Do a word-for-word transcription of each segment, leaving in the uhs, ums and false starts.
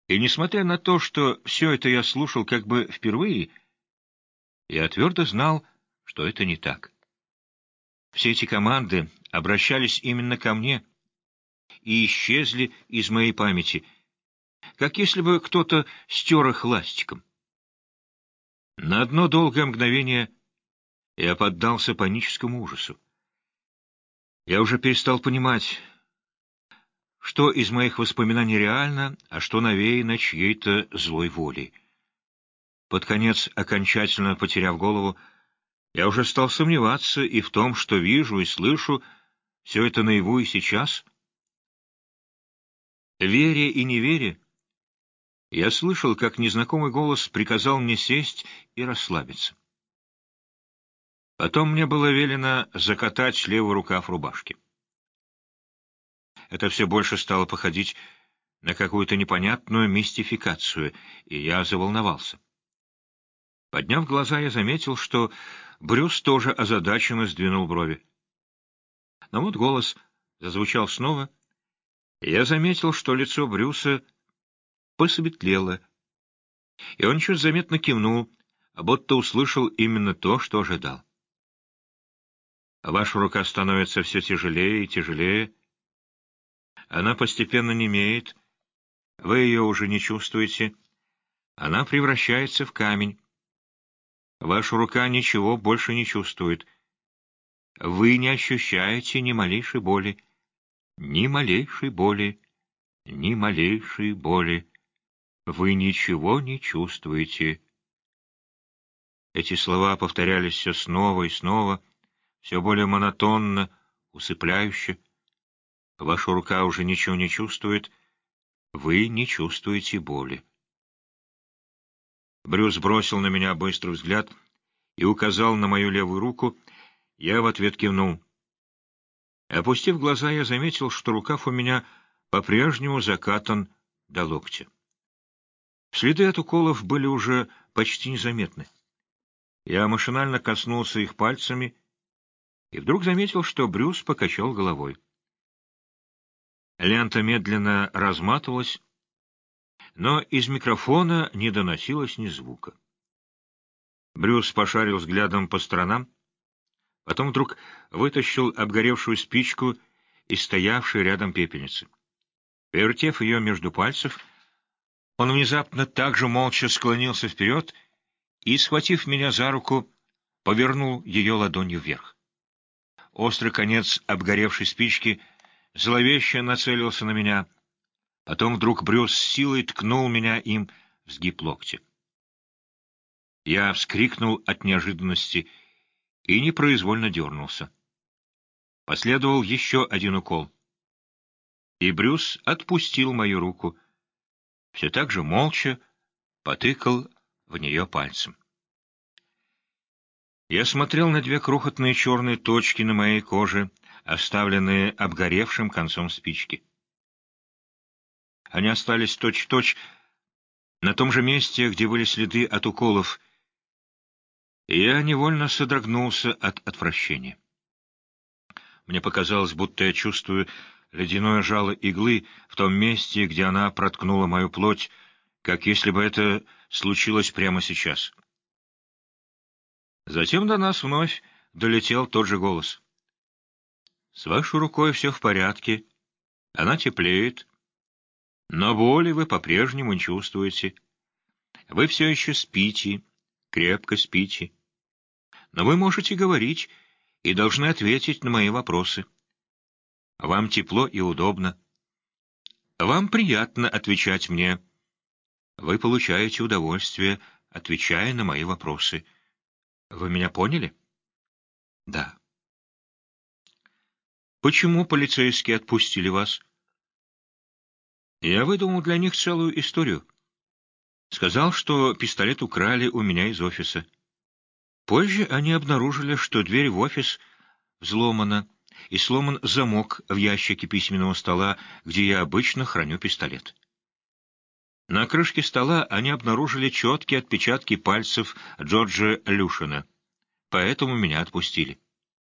И несмотря на то, что все это я слушал как бы впервые, я твердо знал, что это не так. Все эти команды обращались именно ко мне и исчезли из моей памяти, как если бы кто-то стер их ластиком. На одно долгое мгновение я поддался паническому ужасу. Я уже перестал понимать, что из моих воспоминаний реально, а что навеяно чьей-то злой волей. Под конец, окончательно потеряв голову, я уже стал сомневаться и в том, что вижу и слышу все это наяву и сейчас. Веря и не веря, я слышал, как незнакомый голос приказал мне сесть и расслабиться. Потом мне было велено закатать левый рукав рубашки. Это все больше стало походить на какую-то непонятную мистификацию, и я заволновался. Подняв глаза, я заметил, что Брюс тоже озадаченно сдвинул брови. Но вот голос зазвучал снова, и я заметил, что лицо Брюса посветлело, и он чуть заметно кивнул, будто услышал именно то, что ожидал. Ваша рука становится все тяжелее и тяжелее. Она постепенно немеет, вы ее уже не чувствуете. Она превращается в камень. Ваша рука ничего больше не чувствует. Вы не ощущаете ни малейшей боли, ни малейшей боли, ни малейшей боли. Вы ничего не чувствуете. Эти слова повторялись все снова и снова, все более монотонно, усыпляюще. Ваша рука уже ничего не чувствует, вы не чувствуете боли. Брюс бросил на меня быстрый взгляд и указал на мою левую руку. Я в ответ кивнул. Опустив глаза, я заметил, что рукав у меня по-прежнему закатан до локтя. Следы от уколов были уже почти незаметны. Я машинально коснулся их пальцами и вдруг заметил, что Брюс покачал головой. Лента медленно разматывалась, но из микрофона не доносилось ни звука. Брюс пошарил взглядом по сторонам, потом вдруг вытащил обгоревшую спичку из стоявшей рядом пепельницы. Повертев ее между пальцев, он внезапно также молча склонился вперед и, схватив меня за руку, повернул ее ладонью вверх. Острый конец обгоревшей спички зловеще нацелился на меня. Потом вдруг Брюс с силой ткнул меня им в сгиб локтя. Я вскрикнул от неожиданности и непроизвольно дернулся. Последовал еще один укол. И Брюс отпустил мою руку, все так же молча потыкал в нее пальцем. Я смотрел на две крохотные черные точки на моей коже, оставленные обгоревшим концом спички. Они остались точь-в-точь на том же месте, где были следы от уколов, и я невольно содрогнулся от отвращения. Мне показалось, будто я чувствую ледяное жало иглы в том месте, где она проткнула мою плоть, как если бы это случилось прямо сейчас. Затем до нас вновь долетел тот же голос. «С вашей рукой все в порядке, она теплеет, но боли вы по-прежнему не чувствуете. Вы все еще спите, крепко спите. Но вы можете говорить и должны ответить на мои вопросы. Вам тепло и удобно. Вам приятно отвечать мне. Вы получаете удовольствие, отвечая на мои вопросы. Вы меня поняли? Да. Почему полицейские отпустили вас? Я выдумал для них целую историю. Сказал, что пистолет украли у меня из офиса. Позже они обнаружили, что дверь в офис взломана, и сломан замок в ящике письменного стола, где я обычно храню пистолет. На крышке стола они обнаружили четкие отпечатки пальцев Джорджа Люшина, поэтому меня отпустили.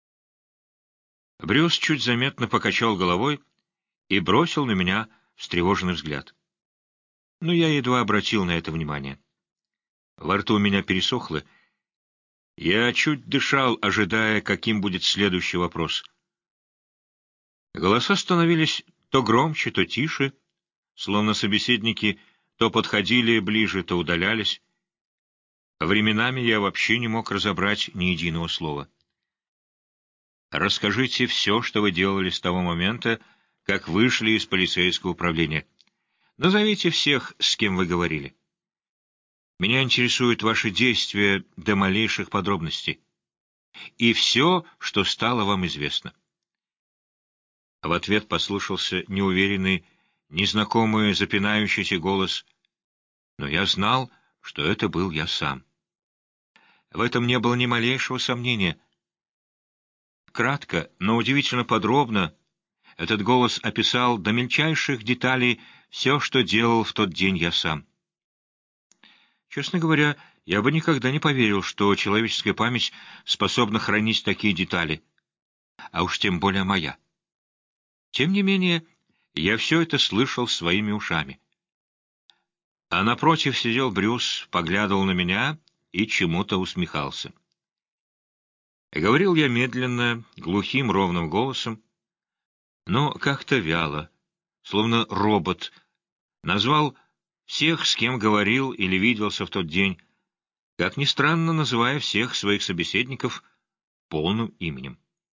Брюс чуть заметно покачал головой и бросил на меня встревоженный взгляд. но я едва обратил на это внимание. Во рту у меня пересохло. Я чуть дышал, ожидая, каким будет следующий вопрос. Голоса становились то громче, то тише, словно собеседники то подходили ближе, то удалялись. Временами я вообще не мог разобрать ни единого слова. «Расскажите все, что вы делали с того момента, как вышли из полицейского управления. Назовите всех, с кем вы говорили. Меня интересуют ваши действия до малейших подробностей. И все, что стало вам известно». В ответ послышался неуверенный, незнакомый, запинающийся голос, но я знал, что это был я сам. В этом не было ни малейшего сомнения. Кратко, но удивительно подробно этот голос описал до мельчайших деталей все, что делал в тот день я сам. Честно говоря, я бы никогда не поверил, что человеческая память способна хранить такие детали, а уж тем более моя. Тем не менее, я все это слышал своими ушами. А напротив сидел Брюс, поглядывал на меня и чему-то усмехался. Говорил я медленно, глухим, ровным голосом, но как-то вяло, словно робот, назвал всех, с кем говорил или виделся в тот день, как ни странно, называя всех своих собеседников полным именем.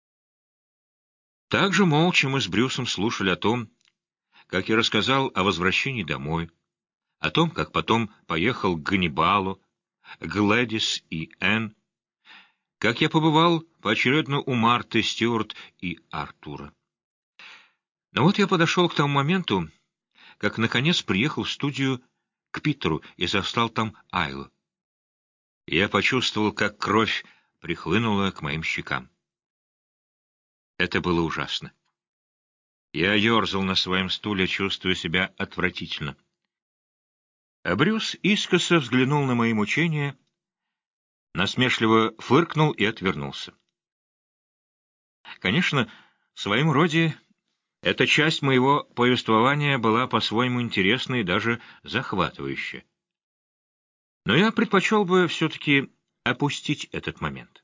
Также молча мы с Брюсом слушали о том, как я рассказал о возвращении домой, о том, как потом поехал к Ганнибалу, Глэдис и Энн, как я побывал поочередно у Марты, Стюарт и Артура. Но вот я подошел к тому моменту, как наконец приехал в студию к Питеру и застал там Айлу. Я почувствовал, как кровь прихлынула к моим щекам. Это было ужасно. Я ерзал на своем стуле, чувствуя себя отвратительно. А Брюс искоса взглянул на мои мучения, насмешливо фыркнул и отвернулся. Конечно, в своем роде эта часть моего повествования была по-своему интересной и даже захватывающей. Но я предпочел бы все-таки опустить этот момент.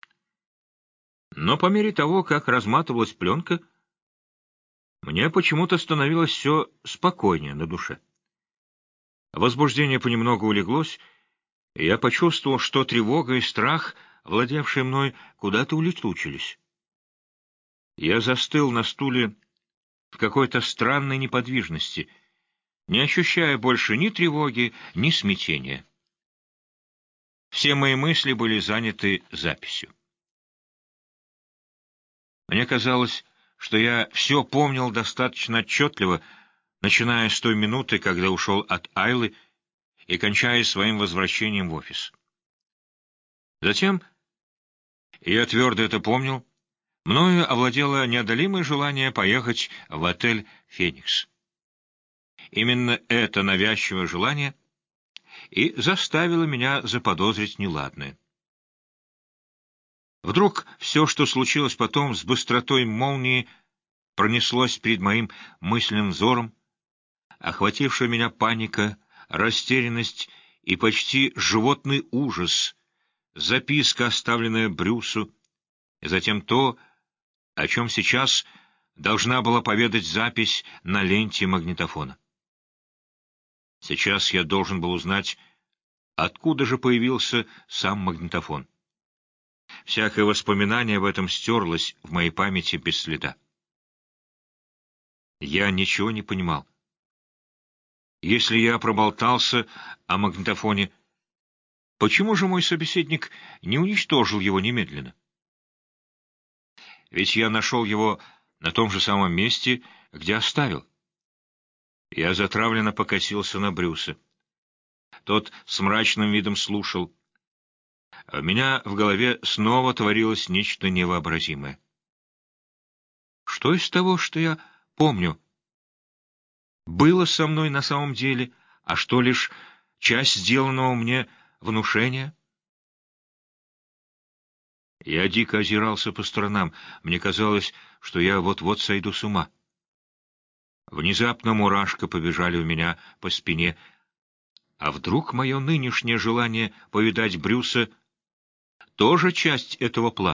Но по мере того, как разматывалась пленка, мне почему-то становилось все спокойнее на душе. Возбуждение понемногу улеглось, и я почувствовал, что тревога и страх, владевшие мной, куда-то улетучились. Я застыл на стуле в какой-то странной неподвижности, не ощущая больше ни тревоги, ни смятения. Все мои мысли были заняты записью. Мне казалось, что я все помнил достаточно отчетливо, начиная с той минуты, когда ушел от Айлы, и кончая своим возвращением в офис. Затем, и я твердо это помнил, мною овладело неодолимое желание поехать в отель «Феникс». Именно это навязчивое желание и заставило меня заподозрить неладное. Вдруг все, что случилось потом, с быстротой молнии пронеслось перед моим мысленным взором, охватившая меня паника, растерянность и почти животный ужас, записка, оставленная Брюсу, и затем то, о чем сейчас должна была поведать запись на ленте магнитофона. Сейчас я должен был узнать, откуда же появился сам магнитофон. Всякое воспоминание об этом стерлось в моей памяти без следа. Я ничего не понимал. Если я проболтался о магнитофоне, почему же мой собеседник не уничтожил его немедленно? Ведь я нашел его на том же самом месте, где оставил. Я затравленно покосился на Брюса. Тот с мрачным видом слушал. А у меня в голове снова творилось нечто невообразимое. Что из того, что я помню, было со мной на самом деле, а что лишь часть сделанного мне внушения? Я дико озирался по сторонам. Мне казалось, что я вот-вот сойду с ума. Внезапно мурашка побежали у меня по спине. А вдруг мое нынешнее желание повидать Брюса тоже часть этого плана?